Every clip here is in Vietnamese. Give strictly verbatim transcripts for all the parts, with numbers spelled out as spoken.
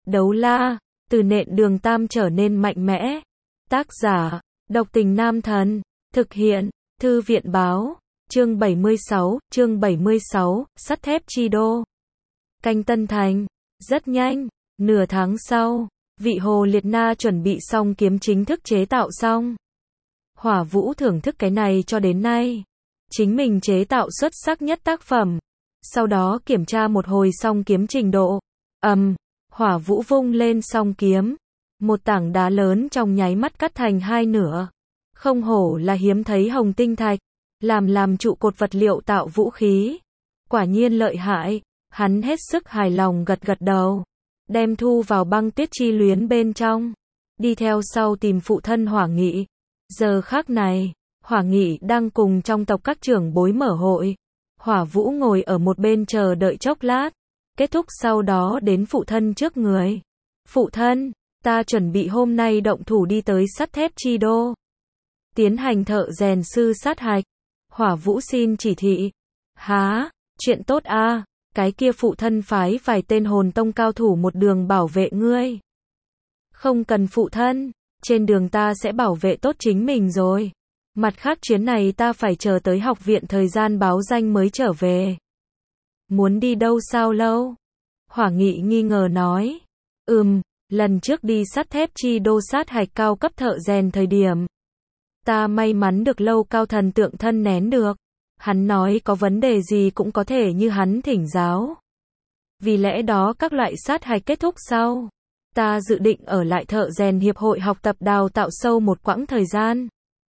Đấu la, từ nện đường tam trở nên mạnh mẽ. Tác giả, Độc Tình Nam Thần. Thực hiện, Thư viện báo. Chương bảy mươi sáu, chương bảy mươi sáu, sắt thép chi đô. Canh Tân Thành. Rất nhanh, nửa tháng sau, vị Hồ Liệt Na chuẩn bị xong kiếm chính thức chế tạo xong. Hỏa Vũ thưởng thức cái này cho đến nay. Chính mình chế tạo xuất sắc nhất tác phẩm. Sau đó kiểm tra một hồi song kiếm trình độ. Ầm, um, Hỏa Vũ vung lên song kiếm. Một tảng đá lớn trong nháy mắt cắt thành hai nửa. Không hổ là hiếm thấy hồng tinh thạch. Làm làm trụ cột vật liệu tạo vũ khí. Quả nhiên lợi hại. Hắn hết sức hài lòng gật gật đầu. Đem thu vào băng tuyết chi luyến bên trong. Đi theo sau tìm phụ thân Hỏa Nghị. Giờ khắc này, Hỏa Nghị đang cùng trong tộc các trưởng bối mở hội. Hỏa Vũ ngồi ở một bên chờ đợi chốc lát. Kết thúc sau đó đến phụ thân trước người. Phụ thân, ta chuẩn bị hôm nay động thủ đi tới sắt thép chi đô. Tiến hành thợ rèn sư sát hạch. Hỏa Vũ xin chỉ thị. Há, chuyện tốt a, à, cái kia phụ thân phái vài tên hồn tông cao thủ một đường bảo vệ ngươi. Không cần phụ thân, trên đường ta sẽ bảo vệ tốt chính mình rồi. Mặt khác chuyến này ta phải chờ tới học viện thời gian báo danh mới trở về. Muốn đi đâu sao lâu? Hỏa Nghị nghi ngờ nói. Ừm, lần trước đi sắt thép chi đô sát hạch cao cấp thợ rèn thời điểm. Ta may mắn được Lâu Cao thần tượng thân nén được. Hắn nói có vấn đề gì cũng có thể như hắn thỉnh giáo. Vì lẽ đó các loại sát hạch kết thúc sau. Ta dự định ở lại thợ rèn hiệp hội học tập đào tạo sâu một quãng thời gian.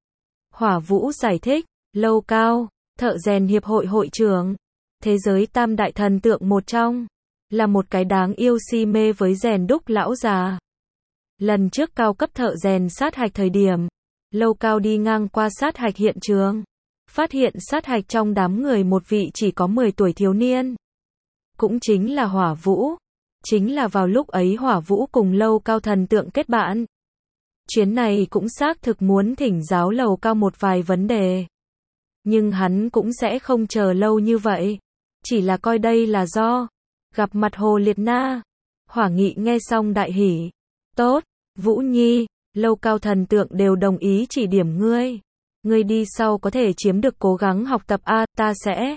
Hỏa Vũ giải thích, Lâu Cao, thợ rèn hiệp hội hội trưởng, thế giới tam đại thần tượng một trong, là một cái đáng yêu si mê với rèn đúc lão già. Lần trước cao cấp thợ rèn sát hạch thời điểm, Lâu Cao đi ngang qua sát hạch hiện trường, phát hiện sát hạch trong đám người một vị chỉ có mười tuổi thiếu niên. Cũng chính là Hỏa Vũ. Chính là vào lúc ấy Hỏa Vũ cùng Lâu Cao thần tượng kết bạn. Chuyến này cũng xác thực muốn thỉnh giáo Lâu Cao một vài vấn đề. Nhưng hắn cũng sẽ không chờ lâu như vậy. Chỉ là coi đây là do gặp mặt Hồ Liệt Na. Hỏa Nghị nghe xong đại hỉ. Tốt, Vũ Nhi, Lâu Cao thần tượng đều đồng ý chỉ điểm ngươi. Ngươi đi sau có thể chiếm được cố gắng học tập a, ta sẽ.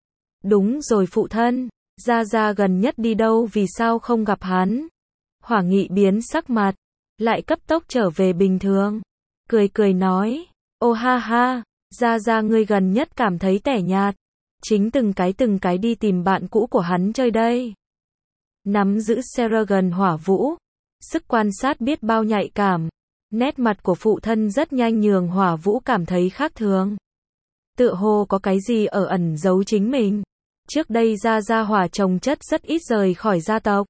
Đúng rồi phụ thân, Gia Gia gần nhất đi đâu vì sao không gặp hắn? Hỏa Nghị biến sắc mặt, lại cấp tốc trở về bình thường. Cười cười nói, ô ha ha, Gia Gia ngươi gần nhất cảm thấy tẻ nhạt. Chính từng cái từng cái đi tìm bạn cũ của hắn chơi đây. Nắm giữ Seragon Hỏa Vũ, sức quan sát biết bao nhạy cảm. Nét mặt của phụ thân rất nhanh nhường Hỏa Vũ cảm thấy khác thường. Tựa hồ có cái gì ở ẩn giấu chính mình. Trước đây Gia Gia Hỏa trồng chất rất ít rời khỏi gia tộc.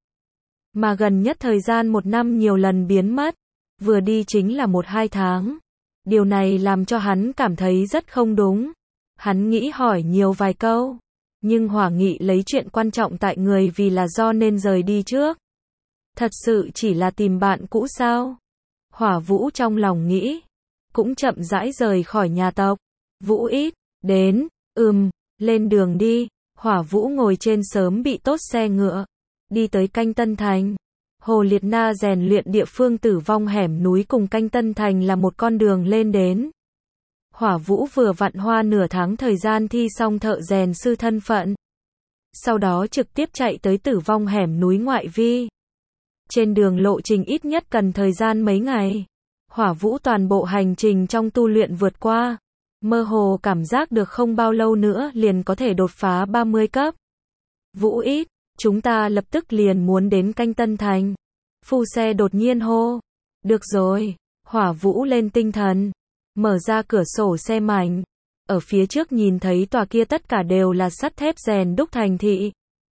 Mà gần nhất thời gian một năm nhiều lần biến mất. Vừa đi chính là một hai tháng. Điều này làm cho hắn cảm thấy rất không đúng. Hắn nghĩ hỏi nhiều vài câu. Nhưng Hỏa Nghị lấy chuyện quan trọng tại người vì là do nên rời đi trước. Thật sự chỉ là tìm bạn cũ sao? Hỏa Vũ trong lòng nghĩ. Cũng chậm rãi rời khỏi nhà tộc. Vũ ít, đến, ừm, lên đường đi. Hỏa Vũ ngồi trên sớm bị tốt xe ngựa. Đi tới Canh Tân Thành. Hồ Liệt Na rèn luyện địa phương tử vong hẻm núi cùng Canh Tân Thành là một con đường lên đến. Hỏa Vũ vừa vặn hoa nửa tháng thời gian thi xong thợ rèn sư thân phận. Sau đó trực tiếp chạy tới tử vong hẻm núi ngoại vi. Trên đường lộ trình ít nhất cần thời gian mấy ngày. Hỏa Vũ toàn bộ hành trình trong tu luyện vượt qua. Mơ hồ cảm giác được không bao lâu nữa liền có thể đột phá ba mươi cấp. Vũ ít, chúng ta lập tức liền muốn đến Canh Tân Thành. Phu xe đột nhiên hô. Được rồi, Hỏa Vũ lên tinh thần. Mở ra cửa sổ xe mảnh. Ở phía trước nhìn thấy tòa kia tất cả đều là sắt thép rèn đúc thành thị.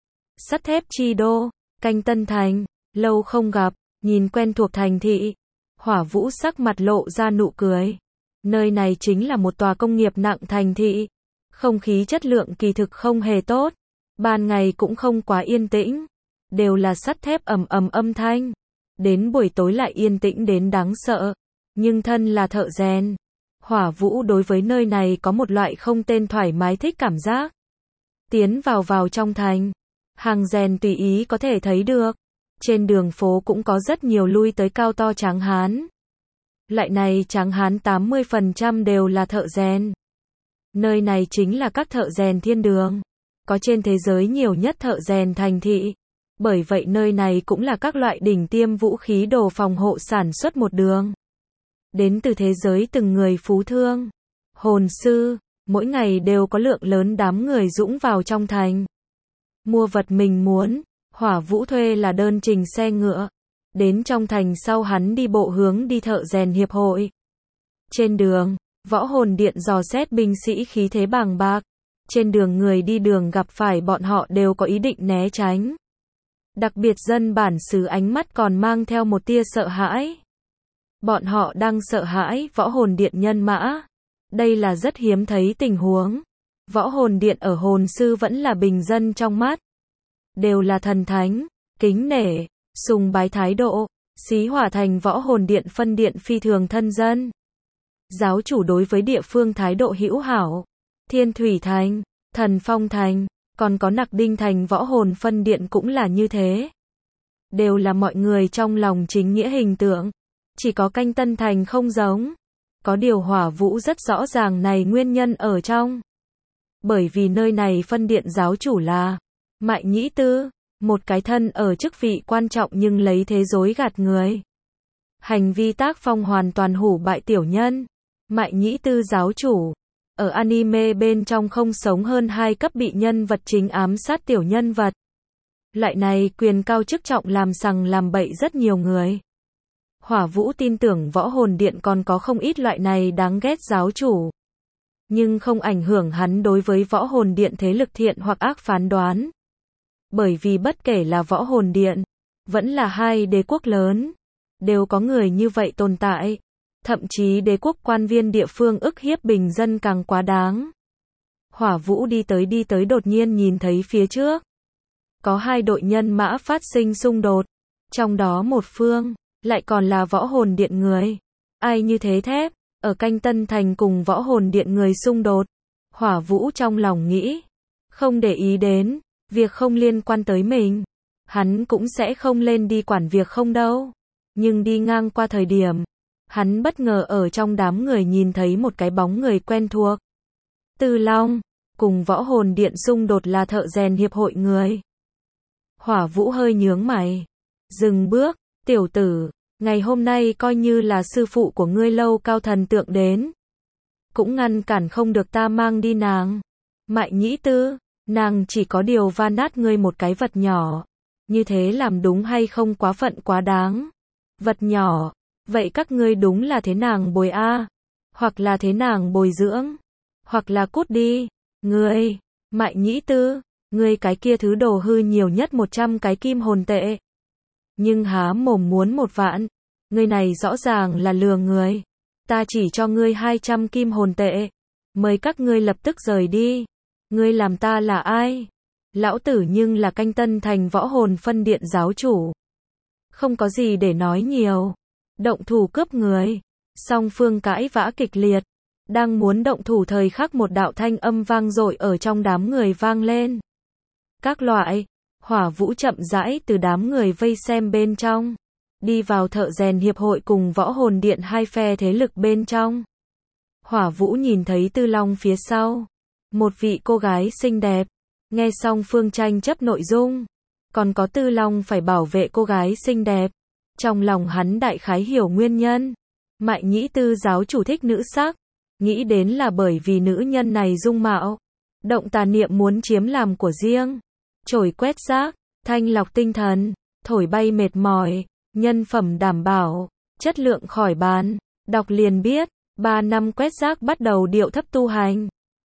Sắt thép chi đô, Canh Tân Thành, lâu không gặp, nhìn quen thuộc thành thị. Hỏa Vũ sắc mặt lộ ra nụ cười. Nơi này chính là một tòa công nghiệp nặng thành thị. Không khí chất lượng kỳ thực không hề tốt. Ban ngày cũng không quá yên tĩnh. Đều là sắt thép ầm ầm âm thanh. Đến buổi tối lại yên tĩnh đến đáng sợ. Nhưng thân là thợ rèn. Hỏa Vũ đối với nơi này có một loại không tên thoải mái thích cảm giác. Tiến vào vào trong thành. Hàng rèn tùy ý có thể thấy được. Trên đường phố cũng có rất nhiều lui tới cao to tráng hán. Loại này tráng hán tám mươi phần trăm đều là thợ rèn. Nơi này chính là các thợ rèn thiên đường. Có trên thế giới nhiều nhất thợ rèn thành thị. Bởi vậy nơi này cũng là các loại đỉnh tiêm vũ khí đồ phòng hộ sản xuất một đường. Đến từ thế giới từng người phú thương, hồn sư, mỗi ngày đều có lượng lớn đám người dũng vào trong thành. Mua vật mình muốn, Hỏa Vũ thuê là đơn trình xe ngựa. Đến trong thành sau hắn đi bộ hướng đi thợ rèn hiệp hội. Trên đường, Võ Hồn Điện dò xét binh sĩ khí thế bàng bạc. Trên đường người đi đường gặp phải bọn họ đều có ý định né tránh. Đặc biệt dân bản xứ ánh mắt còn mang theo một tia sợ hãi. Bọn họ đang sợ hãi Võ Hồn Điện nhân mã. Đây là rất hiếm thấy tình huống. Võ Hồn Điện ở hồn sư vẫn là bình dân trong mắt. Đều là thần thánh, kính nể, sùng bái thái độ. Xí Hỏa Thành Võ Hồn Điện phân điện phi thường thân dân. Giáo chủ đối với địa phương thái độ hữu hảo. Thiên Thủy Thành, Thần Phong Thành, còn có Nặc Đinh Thành Võ Hồn phân điện cũng là như thế. Đều là mọi người trong lòng chính nghĩa hình tượng. Chỉ có Canh Tân Thành không giống. Có điều Hỏa Vũ rất rõ ràng này nguyên nhân ở trong. Bởi vì nơi này phân điện giáo chủ là Mại Nhĩ Tư, một cái thân ở chức vị quan trọng nhưng lấy thế dối gạt người. Hành vi tác phong hoàn toàn hủ bại tiểu nhân. Mại Nhĩ Tư giáo chủ, ở anime bên trong không sống hơn hai cấp bị nhân vật chính ám sát tiểu nhân vật. Loại này quyền cao chức trọng làm sằng làm bậy rất nhiều người. Hỏa Vũ tin tưởng Võ Hồn Điện còn có không ít loại này đáng ghét giáo chủ. Nhưng không ảnh hưởng hắn đối với Võ Hồn Điện thế lực thiện hoặc ác phán đoán. Bởi vì bất kể là Võ Hồn Điện, vẫn là hai đế quốc lớn, đều có người như vậy tồn tại. Thậm chí đế quốc quan viên địa phương ức hiếp bình dân càng quá đáng. Hỏa Vũ đi tới đi tới đột nhiên nhìn thấy phía trước. Có hai đội nhân mã phát sinh xung đột. Trong đó một phương, lại còn là Võ Hồn Điện người. Ai như thế thép, ở Canh Tân Thành cùng Võ Hồn Điện người xung đột. Hỏa Vũ trong lòng nghĩ, không để ý đến, việc không liên quan tới mình. Hắn cũng sẽ không lên đi quản việc không đâu. Nhưng đi ngang qua thời điểm, hắn bất ngờ ở trong đám người nhìn thấy một cái bóng người quen thuộc. Tư Long, cùng Võ Hồn Điện xung đột là thợ rèn hiệp hội người. Hỏa Vũ hơi nhướng mày. Dừng bước, tiểu tử, ngày hôm nay coi như là sư phụ của ngươi Lâu Cao thần tượng đến. Cũng ngăn cản không được ta mang đi nàng. Mại Nhĩ Tư, nàng chỉ có điều va nát ngươi một cái vật nhỏ. Như thế làm đúng hay không quá phận quá đáng. Vật nhỏ, vậy các ngươi đúng là thế nàng bồi a, hoặc là thế nàng bồi dưỡng, hoặc là cút đi. Ngươi, Mại Nhĩ Tư, ngươi cái kia thứ đồ hư nhiều nhất một trăm cái kim hồn tệ. Nhưng há mồm muốn một vạn, ngươi này rõ ràng là lừa người. Ta chỉ cho ngươi hai trăm kim hồn tệ, mời các ngươi lập tức rời đi. Ngươi làm ta là ai? Lão tử nhưng là Canh Tân Thành Võ Hồn phân điện giáo chủ. Không có gì để nói nhiều. Động thủ cướp người. Song phương cãi vã kịch liệt. Đang muốn động thủ thời khắc một đạo thanh âm vang dội ở trong đám người vang lên. Các loại, Hỏa Vũ chậm rãi từ đám người vây xem bên trong. Đi vào thợ rèn hiệp hội cùng Võ Hồn Điện hai phe thế lực bên trong. Hỏa Vũ nhìn thấy Tư Long phía sau. Một vị cô gái xinh đẹp. Nghe xong phương tranh chấp nội dung. Còn có Tư Long phải bảo vệ cô gái xinh đẹp. Trong lòng hắn đại khái hiểu nguyên nhân. Mại Nhĩ Tư giáo chủ thích nữ sắc. Nghĩ đến là bởi vì nữ nhân này dung mạo. Động tà niệm muốn chiếm làm của riêng. Chổi quét rác, thanh lọc tinh thần, thổi bay mệt mỏi, nhân phẩm đảm bảo, chất lượng khỏi bàn. Đọc liền biết, ba năm quét rác bắt đầu điệu thấp tu hành.